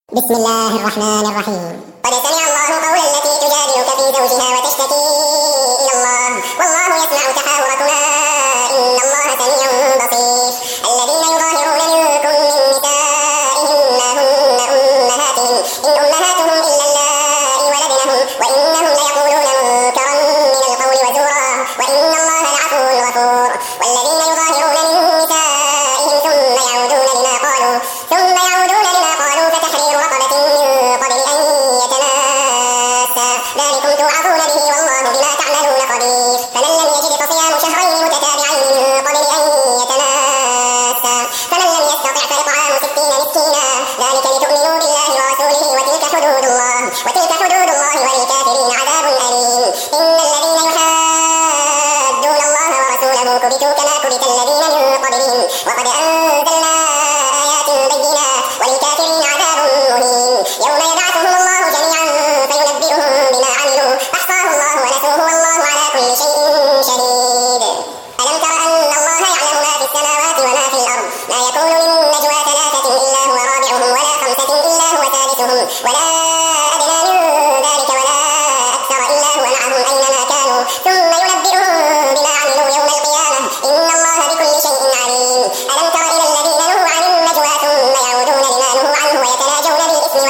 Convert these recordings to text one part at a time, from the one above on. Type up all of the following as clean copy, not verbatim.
بسم الله الرحمن الرحيم. قد سمع الله قول التي تجادلك في زوجها وتشتكي إلى الله والله يسمع تحاوركما إن الله سميع بصير. الذين يظاهرون منكم من نسائهم ما هن أمهاتهم إن أمهاتهم إلا اللائي ولدنهم وإنهم ليقولون منكرا من القول وزورا وإن الله لعفو غفور. والذين يظاهرون من نسائهم ثم يعودون لما قالوا فتحرير رقبة من قبل أن يتماسا ذلكم توعظون به والله بما تعملون خبير. فمن لم يجد فصيام شهرين متتابعين من قبل أن يتماسا فمن لم يستطع فإطعام 60 مسكينا ذلك لتؤمنوا بالله ورسوله وتلك حدود الله وللكافرين عذاب أليم. إن الذين يحادون الله ورسوله كبتوا كما كبت الذين من قبلهم وقد أنزلنا آيات بينات وللكافرين عذاب مهين. يوم يبعثهم الله جميعا فينبئهم بما عملوا أحصاه الله ونسوه والله على كل شيء شهيد. ألم تر أن الله يعلم ما في السماوات وما في الأرض ما يكون من نجوى ثلاثة إلا هو رابعهم ولا خمسة إلا هو سادسهم ولا أدنى من ذلك ولا أكثر إلا هو معهم أينما كانوا ثم ينبئهم بما عملوا يوم القيامة إن الله بكل شيء عليم. ألم تر إلى الذين نهوا عن النجوى ثم يعودون لما نهوا عنه ويتناجون بالإثم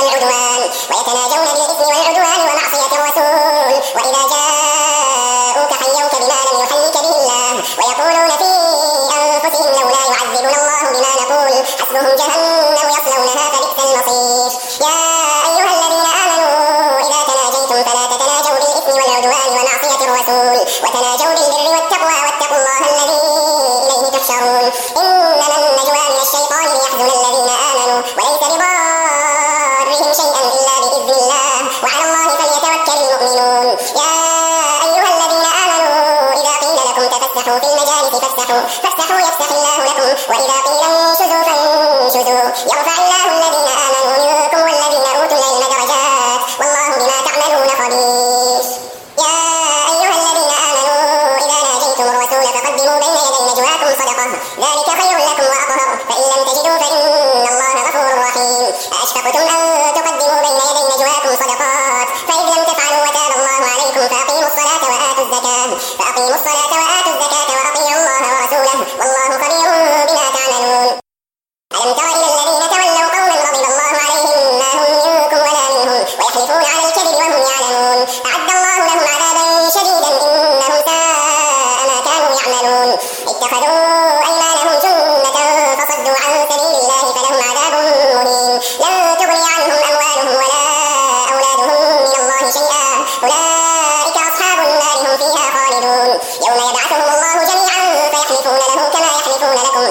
والعدوان ومعصية الرسول وإذا جاءوك حيوك بما لم يحيك به الله ويقولون في أنفسهم لولا يعذبنا الله بما نقول حسبهم جهنم يصلونها فبئس المصير. يا أيها الذين آمنوا إذا تناجيتم فلا تتناجوا بالإثم والعدوان ومعصية الرسول وتناجوا بالبر والتقوى واتقوا الله الذي إليه تحشرون. إنما النجوى من الشيطان ليحزن الذين آمنوا وليس بضارهم شيئا إلا بإذن الله وعلى الله فليتوكل المؤمنون. يا أيها الذين آمنوا إذا قيل لكم تفسحوا في المجالس فافسحوا يفسح الله لكم وإذا قيل انشزوا فانشزوا يرفع الله الذين آمنوا منكم والذين أوتوا العلم درجات والله بما تعملون خبير. يا أيها الذين آمنوا إذا ناجيتم الرسول فقدموا بين يدي نجواكم صدقة ذلك خير لكم وأطهر فإن لم تجدوا فإن الله غفور رحيم. أأشفقتم أن تقدموا بين يدي نجواكم صدقات فإذ لم تفعلوا وتاب الله عليكم فأقيموا الصلاة وآتوا الزكاة وأطيعوا الله ورسوله والله خبير بما تعملون. ألم تر إلى الذين تولوا قوما غضب الله عليهم ما هم منكم ولا منهم ويحلفون على الكذب وهم يعلمون أعد الله لهم عذابا شديدا إنهم ساء ما كانوا يعملون. اتخذوا أيمانهم جنة فصدوا عن سبيل الله فلهم عذاب مهين لن تغني عنهم أموالهم ولا أولادهم من الله شيئا أولئك أصحاب النار هم فيها خالدون. يوم يبعثهم الله جميعا فيحلفون له كما يحلفون لكم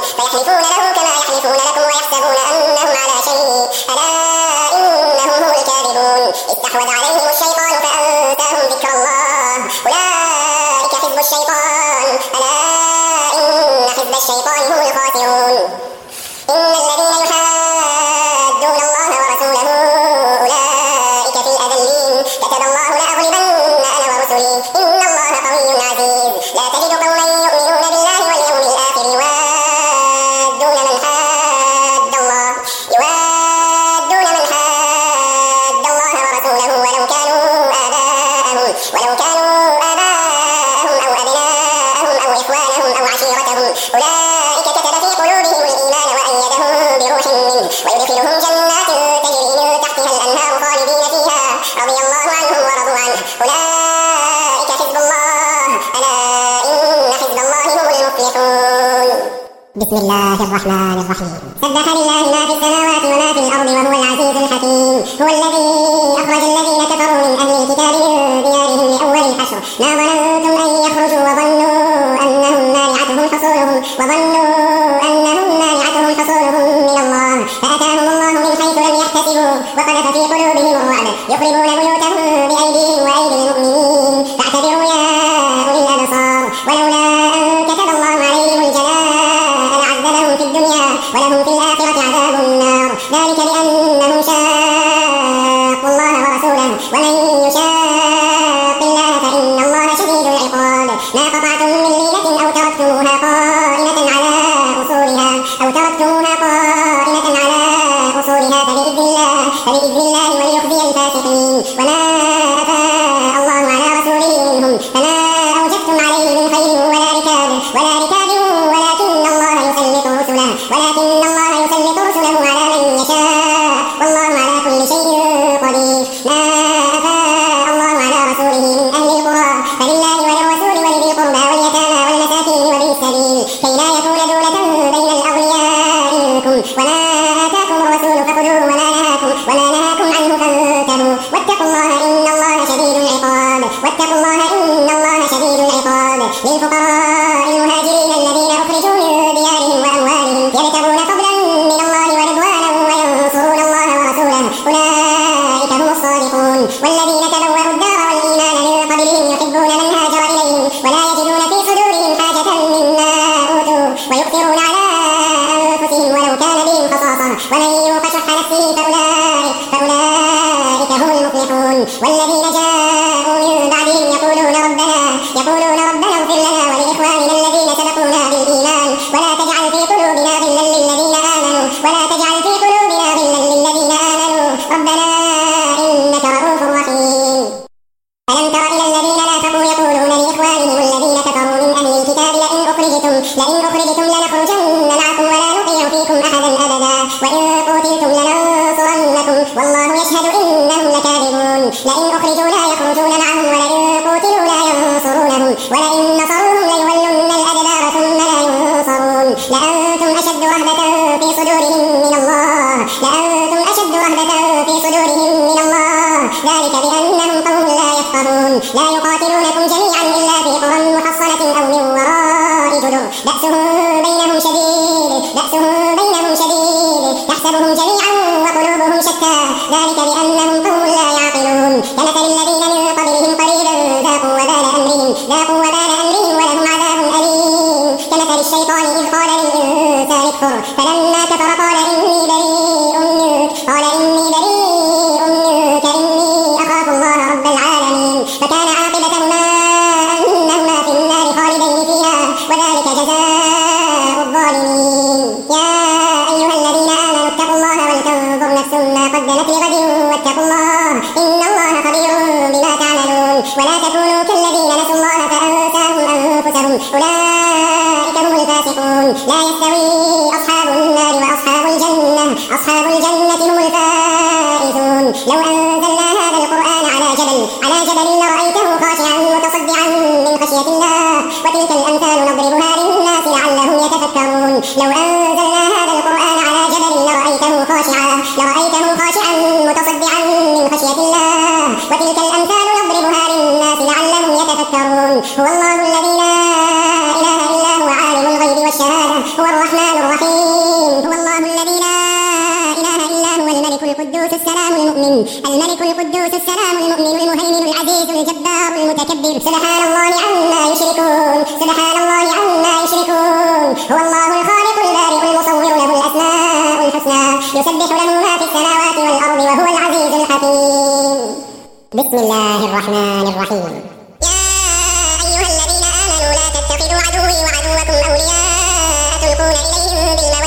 ويحسبون أنهم على شيء ألا إنهم هم الكاذبون. استحوذ عليهم الشيطان فأنساهم ذكر الله أولئك حزب الشيطان ألا إن حزب الشيطان هم الخاسرون. إن الذين يحادون الله ورسوله أولئك في الأذلين كتب الله لأغلبن أنا ورسلي إن الله قوي عزيز. لا تجد قوما يؤمنون بالله واليوم الآخر يوادون من حاد الله ورسوله ولو كانوا آباءهم أو أبناءهم أو إخوانهم أو عشيرتهم أولئك كتب في قلوبهم الإيمان وأيدهم بروح منه ويدخلهم جنات تجري من تحتها الأنهار خالدين فيها رضي الله عنهم ورضوا عنه أولئك حزب الله ألا إن حزب الله هم المفلحون. بسم الله الرحمن الرحيم. سبح لله ما في السماوات وما في الأرض وهو العزيز الحكيم. هو الذي أخرج الذين كفروا من أهل الكتاب من ديارهم لأول الحشر ما ظننتم أن يخرجوا وظنوا أنهم مانعتهم حصولهم من الله فأتاهم الله من حيث لم يحتسبوا وقذف في قلوبهم الرعب يخربون بيوتهم بأيديهم وأيدي المؤمنين فاعتبروا يا أولي الأبصار. ولولا أن كتب الله عليهم الجلاء لعذبهم في الدنيا ولهم في الآخرة عذاب النار ذلك بأنهم شاقوا الله ورسوله ومن يشاق الله فإن الله شديد العقاب. ما قطعتم من لينة أو تركتموها قائمة على أصولها فبإذن الله بإذن الله وليخزي الفاسقين. وما أفاء الله على رسوله منهم فما أوجبتم عليه من خيل ولا ركاب ولكن الله يسلط رسله على من يشاء والله على كل شيء قدير. ما أفاء الله على رسوله من أهل القرى فلله وللرسول ولذي القربى واليتامى والمساكين وابن السبيل كي لا يكون دولة بين الأغنياء منكم. وما آتاكم الرسول فخذوه وما نهاكم عنه فانتهوا واتقوا الله إن الله شديد العقاب. للفقراء المهاجرين الذين أخرجوا من ديارهم وأموالهم يبتغون فضلا من الله ورضوانا وينصرون الله ورسوله أولئك هم الصادقون. والذين تبوأوا الدار والإيمان من قبلهم يحبون من هاجر إليهم ولا يجدون في صدورهم حاجة مما أوتوا ويؤثرون على أنفسهم ولو كان بهم خصاصة ومن يوق شح نفسه فأولئك هم المفلحون. والذين جاءوا من بعدهم يقولون ربنا اغفر لنا ولإخواننا الذين سبقونا بالإيمان ولا تجعل في قلوبنا غلا للذين آمنوا ربنا إنك رؤوف رحيم. ألم تر إلى الذين نافقوا يقولون لإخوانهم الذين كفروا من أهل الكتاب لئن أخرجتم لنخرجن معكم ولا نطيع فيكم أحدا أبدا وإن قتلتم لننصرنكم والله يشهد إنهم لكاذبون. لئن أخرجوا لا يخرجون معهم ولئن قتلوا لا ينصرونهم ولئن نصروهم ليولن الأدبار ثم لا ينصرون. لأنتم أشد رهبة في صدورهم من الله ذلك بأنهم قوم لا يفقهون. لا يقاتلونكم جميعا إلا في قرى محصنة أو من وراء جدر بأسهم بينهم شديد يحسبهم جميعا وقلوبهم شتى ذلك بأنهم قوم لا يعقلون. كمثل الذين من قبلهم قريبا ذاقوا وبال أمرهم ولهم عذاب أليم. كمثل الشيطان إذ قال للإنسان اكفر فلما كفر قال إني بريء منك إني أخاف الله رب العالمين. فكان عاقبتهما أنهما في النار خالدين فيها وذلك جزاء الظالمين. يا أيها الذين آمنوا اتقوا الله ولتنظر نفس ما قدمت لغد واتقوا الله إن الله خبير بما تعملون. ولا تكونوا كالذين نسوا الله فأنساهم أنفسهم أولئك هم الفاسقون. لا يستوي أصحاب النار وأصحاب الجنة هم الفائزون. لو أنزلنا هذا القرآن على جبل لرأيته خاشعا متصدعا من خشية الله وتلك الأمثال نضربها للناس لعلهم يتفكرون. لو أنزلنا هذا القرآن على جبل لرأيته خاشعا متصدعا من خشية الله وتلك الأمثال نضربها للناس لعلهم يتفكرون. هو الله الذي لا إله إلا هو عالم الغيب والشهادة هو الرحمن الرحيم. هو الله الذي لا إله إلا هو الملك القدوس السلام المؤمن المهيمن العزيز الجبار المتكبر سبحان الله عما يشركون. هو الله الخالق البارئ المصور له الأسماء الحسنى يسبح له ما في السماوات والأرض وهو العزيز الحكيم. بسم الله الرحمن الرحيم. يا أيها الذين آمنوا لا تتخذوا عدوي وعدوكم أولياء تلقون إليهم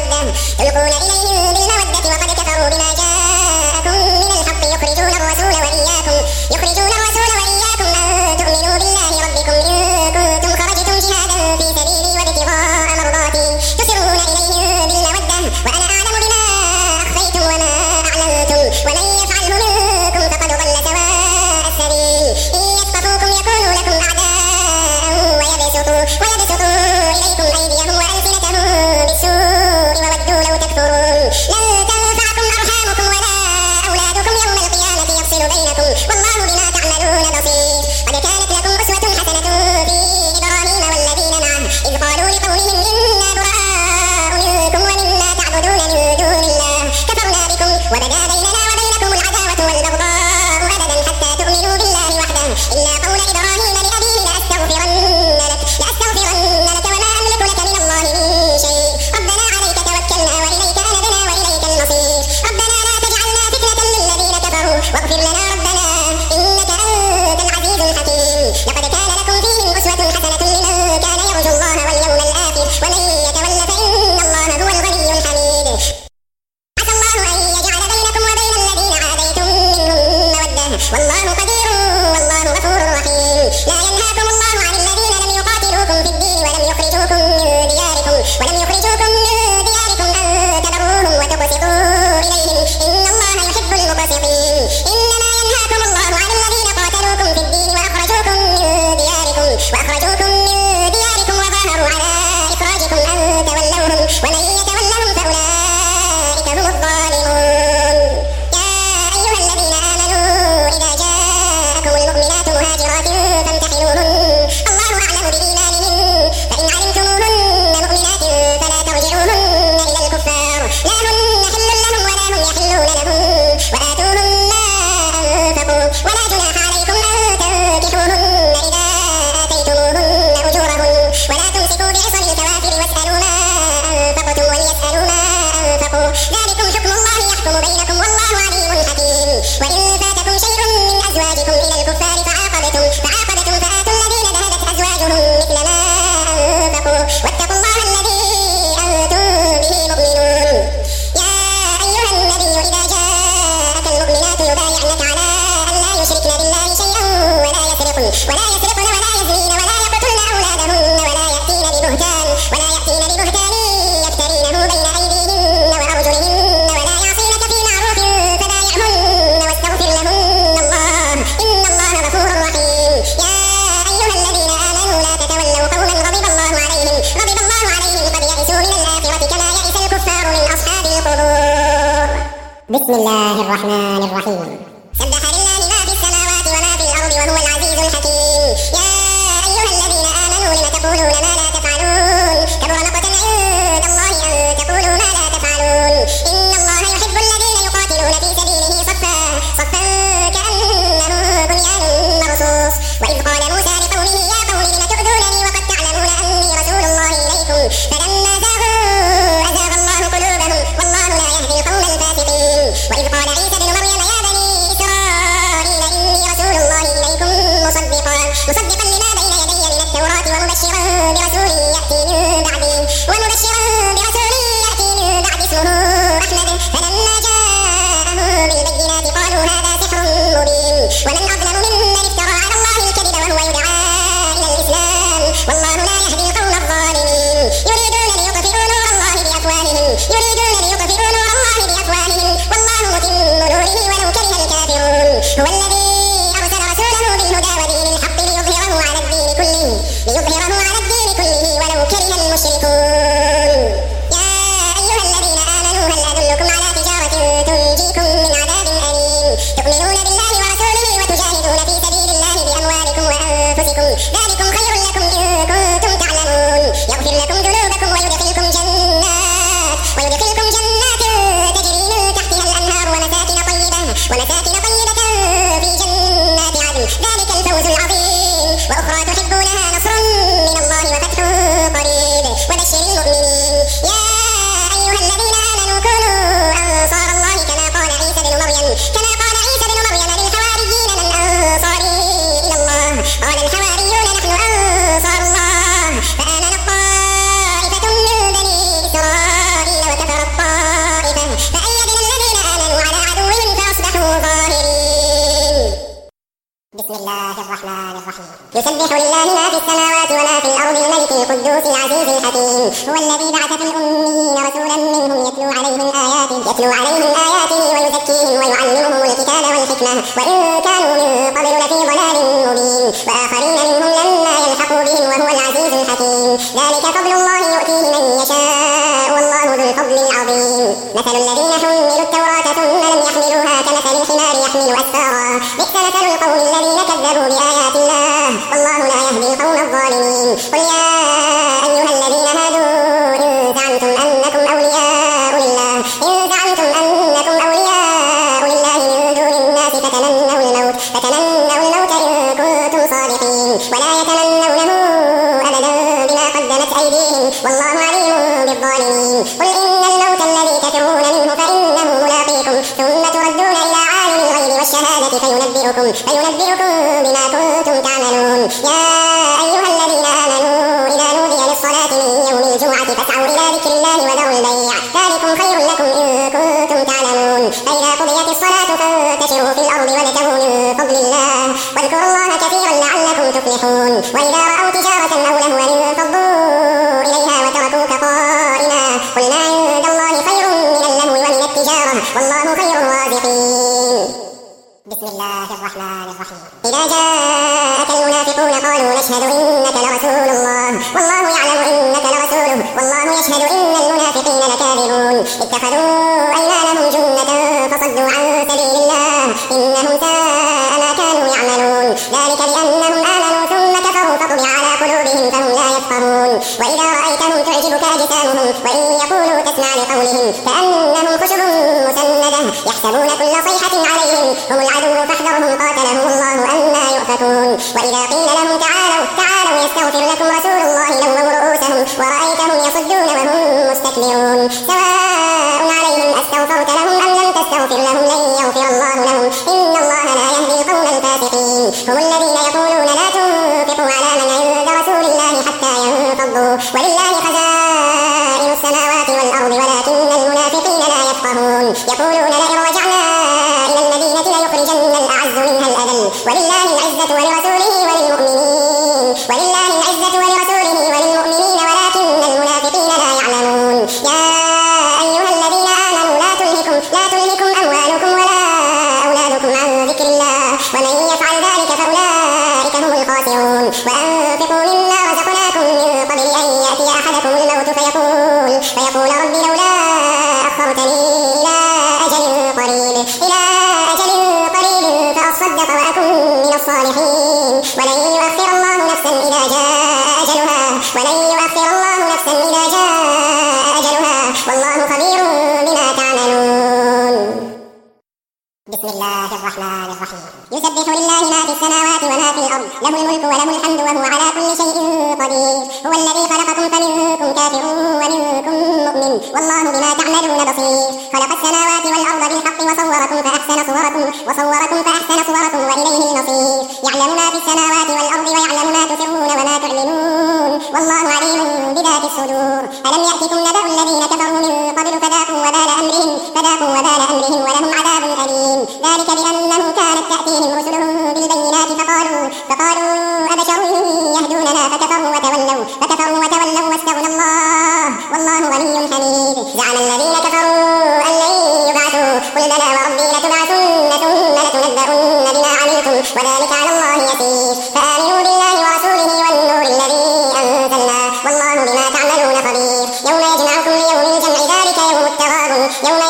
بالمودة وقد كفروا بما جاءكم من الحق يخرجون الرسول وإياكم أن تؤمنوا بالله ربكم إن كنتم خرجتم جهادا في سبيلي وابتغاء مرضاتي تسرون إليهم بالمودة وأنا أعلم بما أخفيتم وما أعلنتم ومن يفعله منكم فقد ضل سواء السبيل. إن يثقفوكم يكونوا لكم أعداء ويبسطوا إليكم أيديهم وألسنتهم بالسوء وودوا لو تكفرون. لن تنفعكم أرحامكم ولا أولادكم يوم القيامة يفصل بينكم والله بما تعملون بصير. قد كانت لكم أسوة حسنة في إبراهيم والذين معه إذ قالوا لقومهم إنا براء منكم ومما تعبدون من دون الله كفرنا بكم وبدا بيننا وبينكم العداوة والبغضاء أبدا حتى تؤمنوا بالله وحده إلا قول إبراهيم لأبيه لأستغفرن لك وما أملك لك من الله من شيء ربنا عليك توكلنا وإليك أنبنا وإليك المصير. ربنا لا تجعلنا فتنة للذين كفروا واغفر لنا ربنا إنك أنت العزيز الحكيم. لقد كان لكم فيهم أسوة حسنة لمن كان يرجو الله واليوم الآخر ومن يتول فإن الله هو الغني الحميد. عسى الله أن يجعل بينكم وبين الذين عاديتم ولم يخرجوكم من دياركم أن تبروهم وتقسطوا إليهم إن الله يحب المقسطين إنما ينهاكم الله عن الذين قاتلوكم في الدين وأخرجوكم من دياركم وظاهروا على إخراجكم أن تولوهم ومن يتولهم فأولئك هم الظالمون يا أيها الذين آمنوا إذا جاءكم المؤمنات مهاجرات فامتحنوهن الله أعلم بإيمانهن فإن علمتموهن مؤمنات فلا ترجعوهن إلى الكفار لا هن حل لهم ولا هم يحلون لهم وآتوهم ما أنفقوا ولا جناح عليكم أن تنكحوهن إذا آتيتموهن أجورهن ولا تمسكوا بعصم الكوافر واسألوا ما أنفقتم وليسألوا ما أنفقوا ذلكم حكم الله يحكم بينكم والله عليم حكيم وإن فاتكم شيء من أزواجكم إلى الكفار فعاقبتم فآتوا الذين ذهبت أزواجهم مثل ما أنفقوا واتقوا الله الذي أنتم به مؤمنون يا أيها النبي إذا جاءك المؤمنات يبايعنك على أن لا يشركن بالله شيئا ولا يسرقن ولا يزنين ولا يقتلن أولادهن ولا يأتين ببهتان يفترينه بين أيديهن وأرجلهن ولا يعصينك في معروف فبايعهن واستغفر لهن الله إن الله غفور رحيم يا أيها الذين آمنوا لا تتولوا قوما غضب الله عليهم قد يئسوا من الآخرة كما يئس الكفار من أصحاب القبور بسم الله الرحمن الرحيم سبح لله ما في السماوات وما في الأرض وهو العزيز الحكيم يا أيها الذين آمنوا لم تقولون ما لا تفعلون كبر مقتا عند الله أن تقولوا ما لا تفعلون إن الله يحب الذين يقاتلون في سبيله صفا كأنهم بنيان مرصوص وإذ قال موسى لقومه يا قوم لم تؤذونني وقد تعلمون أني رسول الله إليكم فلما زاغوا أزاغ الله قلوبهم والله لا يهدي القوم الفاسقين وإذ قال عيسى ابن مريم يا بني إسرائيل إني رسول الله إليكم مصدقا لما بين يدي من التوراة ومبشرا برسول يأتي من بعد اسمه أحمد فلما جاءهم بالبينات قالوا هذا سحر مبين ومن أظلم ممن افترى على الله الكذب وهو يدعى إلى الإسلام والله لا يهدي القوم الظالمين يريدون ليطفئوا نور الله بأفواههم والله متم نوره ولو كره الكافرون هو الذي أرسل رسوله بالهدى ودين الحق ليظهره على الدين كله ولو كره المشركون يا أيها الذين آمنوا هل أدلكم على تجارة تنجيكم من عذاب أليم تؤمنون بالله ورسوله وتجاهدون في سبيل الله بأموالكم وأنفسكم ذلكم خير لكم إن كنتم تعلمون يغفر لكم ذنوبكم ويدخلكم جنات تجري من تحتها الأنهار ومساكن طيبة في جنات عدن ذلك الفوز العظيم وأخرى تحبونها نصر من الله وفتح قريب وبشر المؤمنين يا أيها الذين آمنوا كونوا أنصار الله كما قال عيسى بن مريم للحواريين من أنصاري إلى الله قال الحواريون نحن أنصار الله فآمنت طائفة من بني إسرائيل وكفرت طائفة فأيدنا الذين آمنوا على عدوهم فأصبحوا ظاهرين بسم الله الرحمن الرحيم يسبح لله ما في السماوات وما في الأرض الملك القدوس العزيز الحكيم هو الذي بعث في الأميين رسولا منهم يتلو عليهم آياته ويزكيهم ويعلمهم الكتاب والحكمة وإن كانوا من قبل لفي ضلال مبين وآخرين منهم لما يلحقوا بهم وهو العزيز الحكيم ذلك فضل الله يؤتيه من يشاء والله ذو الفضل العظيم مثل الذين حملوا التوراة ثم لم يحملوها كمثل الحمار يحمل أسفارا بئس مثل القوم الذين كذبوا بآيات الله والله لا يهدي القوم الظالمين قل يا أيها الذين هادوا إن زعمتم أنكم أولياء لله من دون الناس فتمنوا الموت إن كنتم صادقين ولا يتمنونه أبدا بما قدمت أيديهم والله عليم بالظالمين قل إن الموت الذي تفرون منه فإنه ملاقيكم ثم تردون إلى عالم الغيب والشهادة فينبئكم بما كنتم تعملون يا أيها الذين آمنوا إذا نودي للصلاة من يوم الجمعة فاسعوا إلى ذكر الله وذروا البيع ذلكم خير لكم إن كنتم تعلمون فإذا قضيت الصلاة فانتشروا في الأرض وابتغوا من فضل الله واذكروا الله كثيرا لعلكم تفلحون وإذا رأوا تجارة أو لهوا انفضوا إليها وتركوك قائما قل ما عند الله خير من اللهو ومن التجارة والله خير الرازقين. بسم الله الرحمن الرحيم. إذا جاءك المنافقون قالوا نشهد إنك لرسول الله والله يعلم إنك لرسوله والله يشهد إن المنافقين لكاذبون. اتخذوا أيمانهم جنة فصدوا عن سبيل الله إنهم ساء ما كانوا يعملون. ذلك بأنهم آمنوا ثم كفروا فطبع على قلوبهم فهم لا يفقهون. وإذا رأيتهم تعجبك أجسامهم وإن يقولوا تسمع لقولهم كأنهم خشب مسندة يحسبون كل صيحة عليهم هم العدو فاحذرهم قاتلهم الله أنى يؤفكون. وإذا قيل لهم تعالوا يستغفر لكم رسول الله لووا رؤوسهم ورأيتهم يصدون وهم مستكبرون. سواء عليهم أستغفرت لهم أم لم تستغفر لهم لن يغفر الله لهم إن الله لا يهدي القوم الفاسقين. هم الذين يقولون لا تنفقوا على من عند رسول الله حتى ينفضوا ولله خزائن السماوات والأرض ولكن المنافقين لا يفقهون. يقولون لئن رجعنا إلى المدينة ليخرجن الأعز منها الأذل ولله العزة ولرسوله وللمؤمنين ولكن المنافقين لا يعلمون. يا أيها الذين آمنوا لا تلهكم أموالكم ولا أولادكم عن ذكر الله ومن يفعل ذلك فأولئك هم الخاسرون. وأنفقوا مما رزقناكم من قبل أن يأتي أحدكم الموت فيقول رب لولا أخرتني إلى أجل قريب فأصدق وأكن من الصالحين ولن يؤخر الله نفسا إذا جاء أجلها والله خبير بما تعملون. بسم الله الرحمن الرحيم. يسبح لله ما في السماوات وما في الأرض له الملك وله الحمد وهو على كل شيء قدير. هو الذي خلقكم فمنكم كافر ومنكم مؤمن والله بما تعملون بصير. خلق السماوات والأرض بالحق وصوركم فأحسن صوركم وإليه المصير. يعلم ما في السماوات والأرض ويعلم ما تسرون وما تعلنون والله عليم بذات الصدور. ألم يأتكم نبأ الذين كفروا من قبل فذاقوا وبال أمرهم ولهم عذاب أليم. ذلك بأنه كانت تأتيهم رسلهم بالبينات فقالوا أبشر يهدوننا فكفروا وتولوا واستغنى الله والله غني حميد. زعم الذين كفروا أن لن يبعثوا قل بلى وربي لتبعثن ثم لتنبؤن بما عملتم وذلك على الله يسير. فآمنوا بالله ورسوله والنور الذي أنزلنا والله بما تعملون خبير. يوم يجمعكم ليوم الجمع ذلك يوم التغابن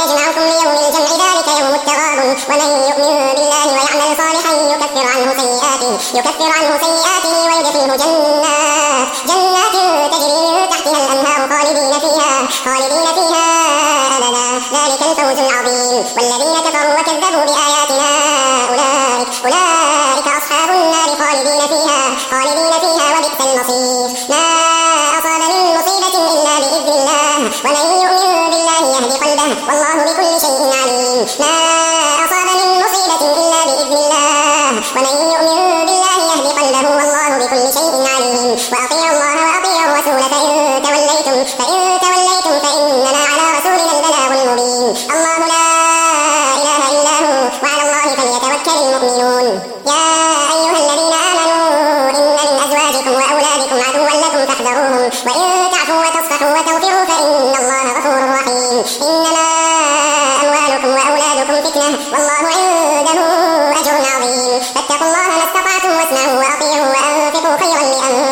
ومن يؤمن بالله ويعمل صالحا يكفر عنه سيئاته ويدخله جنات تجري من تحتها الأنهار خالدين فيها أبدا ذلك الفوز العظيم. والذين كفروا وكذبوا بآياتنا أولئك أصحاب النار خالدين فيها وبئس المصير. ما أصاب من مصيبة إلا بإذن الله ومن يؤمن بالله يهد قلبه والله بكل شيء عليم. ما أصاب من مصيبة إلا بإذن الله ومن يؤمن بالله يهد قلبه والله بكل شيء عليم. وأطيعوا الله وأطيعوا الرسول فإن توليتم فإنما على رسولنا البلاغ المبين. الله لا إله إلا هو وعلى الله فليتوكل المؤمنون. يا أيها الذين آمنوا إن من أزواجكم وأولادكم عدوا لكم فاحذروهم وإن تعفوا وتصفحوا وتغفروا فإن الله غفور رحيم. إنما أموالكم وأولادكم فتنة والله عنده أجر عظيم. فاتقوا الله ما استطعتم واسمعوا وأطيعوا وأنفقوا خيرا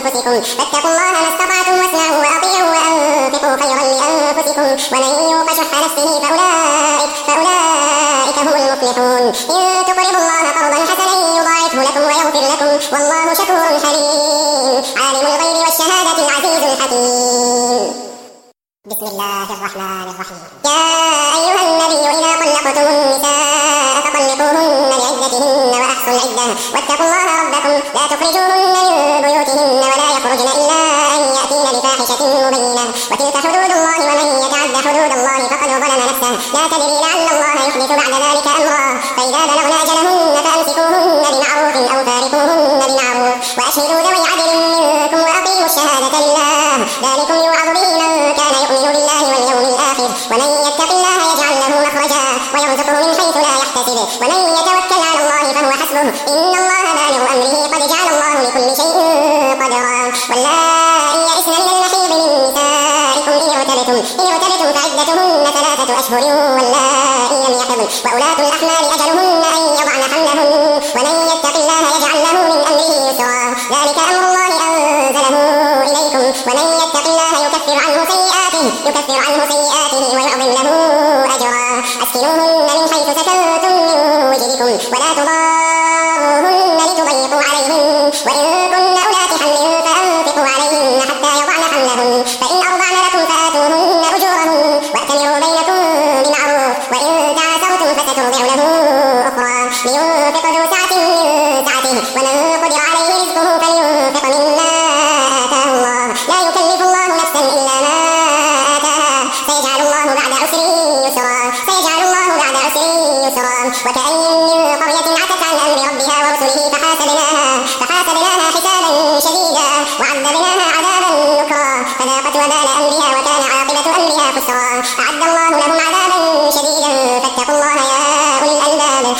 لأنفسكم ومن يوق شح نفسه فأولئك هم المفلحون. إن تقرضوا الله قرضا حسنا يضاعفه لكم ويغفر لكم والله شكور حليم. عالم الغيب والشهادة العزيز الحكيم. بسم الله الرحمن الرحيم. يا أيها النبي إذا طلقتم النساء فطلقوهن لعدتهن وأحصوا العدة واتقوا الله ربكم لا تخرجوهن من بيوتهن ولا يخرجن إلا أن يأتين بفاحشة مبينة وتلك حدود الله ومن يتعد حدود الله فقد ظلم نفسه. لا تدري لعل الله يحدث بعد ذلك أمرا. فإذا بلغن أجلهن فأمسكوهن بمعروف أو فارقوهن بمعروف وأشهدوا ذوي عدل منكم وأقيموا الشهادة لله ذلكم يوعظ به من كان يؤمن بالله واليوم الآخر ومن يتق الله يجعل له مخرجا ويرزقه من حيث لا يحتسب ومن يتوكل على الله فهو حسبه إن الله بالغ أمره قد جعل الله لكل شيء قدرا. واللائي يئسن من المحيض من نسائكم إن ارتبتم فعدتهن 3 أشهر واللائي لم يحضن وأولاة الأحمال أجلهن أن يضعن حملهن ومن يتق الله يجعل له من أمره يسرا ذلك أمر الله أنزله إليكم ومن يتق الله يكفر عنه سيئاته ويعظم له أجرا أسكنوهن من حيث سكنتم من وجدكم ولا تضاروهن لتضيقوا عليهن وإن كن أولات حمل فأنفقوا عليهن حتى يضعن حملهن فإن أرضعن لكم فآتوهن أجورهن واعتمروا بينكم بمعروف وإن تعاسرتم فسترضع له أخرى لينفق ذو سعة من سعته ومن قدر عليه رزقه فلينفق مما آتاه الله لا يكلف الله نفسا إلا ما آتاها سيجعل الله بعد عسر يسرا وكأين من قرية عتت عن أمر ربها ورسله فحاسبناها حسابا شديدا وعذبناها عذابا نكرا فذاقت وبال أمرها وكان عاقبة أمرها خسرا أعد الله لهم عذابا شديدا فاتقوا الله يا أولي الألباب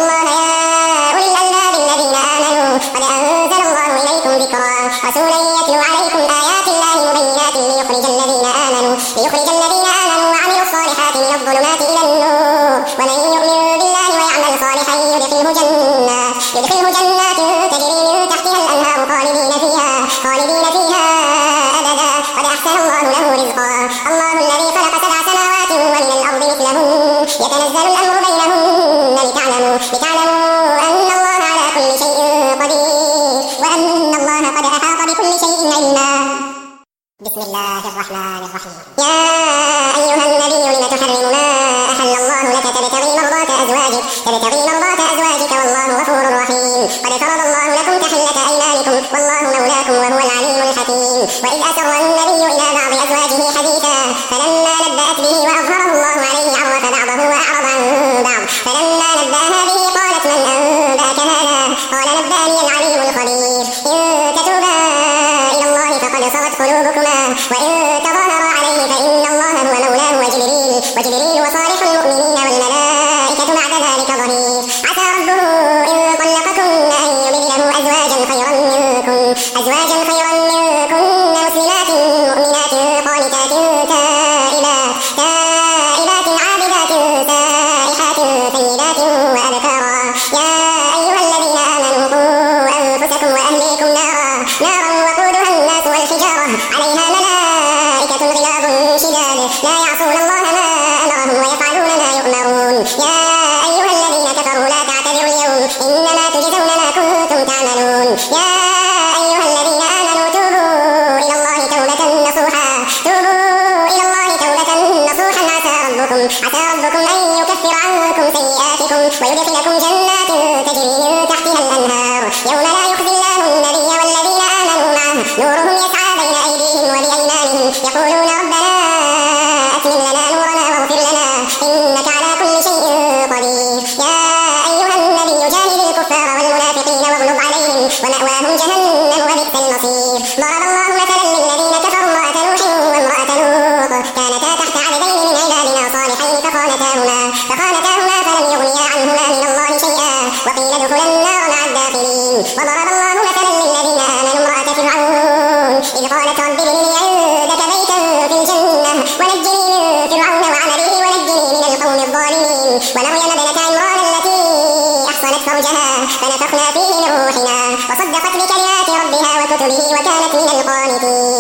الذين آمنوا قد أنزل الله إليكم ذكرا رسولا يتلو عليكم آيات الله مبينات ليخرج الذين آمنوا وعملوا الصالحات من الظلمات إلى النور ومن يؤمن بالله ويعمل صالحا يدخله جنات تجري من تحتها الأنهار خالدين فيها أبدا قد أحسن الله له رزقا الله الذي خلق 7 سماوات ومن الأرض مثلهن يتنزل الأمر بينهن لتعلموا أن الله على كل شيء قدير وأن الله قد أحاط بكل شيء علما. بسم الله الرحمن الرحيم. يا أيها النبي لم تحرم ما أحل الله لك تبتغي مرضات أزواجك والله غفور رحيم. قد فرض الله لكم تحلة أيمانكم والله مولاكم وهو العليم الحكيم. وإذ أسر النبي إلى بعض أزواجه حديثا فلما نبأت به وأظهره الله عليه عرف بعضه وأعرض عن بعض فلما نبأها به قالت من أنبأك هذا قال نبأني العليم الخبير. إن تتوبا إلى الله فقد صغت قلوبكما وإن تظاهرا عليه فإن الله هو مولاه وجبريل وصالح المؤمنين والملائكة بعد ذلك ظهير. عسى ربه إن طلقكن أن يبدله أزواجا خيرا منكن مسلمات مؤمنات قانتات تائبات عابدات سائحات ثيبات وأبكارا. يا أيها الذين آمنوا قوا أنفسكم وأهليكم نارا وقودها الناس والحجارة عليها ملائكة غلاظ شداد لا يعصون الله ما أمرهم ويفعلون ما يؤمرون. يا أيها الذين كفروا لا تعتذروا اليوم إنما تجزون ما كنتم تعملون. يا أيها الذين آمنوا توبوا إلى الله توبة نصوحا عسى ربكم أن يكفر عنكم سيئاتكم ويدخلكم جنات تجري من تحتها الأنهار يوم لا يخزي الله النبي والذين آمنوا معه نورهم يسعى بين أيديهم وبأيمانهم يقولون ربنا أتمم لنا نورنا واغفر لنا إنك على كل شيء قدير. يا أيها النبي جاهد الكفار والمنافقين واغلظ عليهم ومأواهم جهنم وبئس المصير. ضرب الله مثلا للذين كفروا امرأة نوح وامرأة لوط كانتا تحت عبدين من عبادنا صالحين فخانتاهما فلم يغنيا عنهما من الله شيئا وقيل ادخلا النار مع الداخلين. وضرب الله مثلا للذين آمنوا امرأة فرعون إذ قالت رب ابن لي عندك بيتا في الجنة ونجني من فرعون وعمله ونجني من القوم الظالمين. ومريم ابنة عمران التي أحصنت فرجها فنفخنا فيه من روحنا وصدقت بكلمات ربها وكتبه وكانت من القانتين.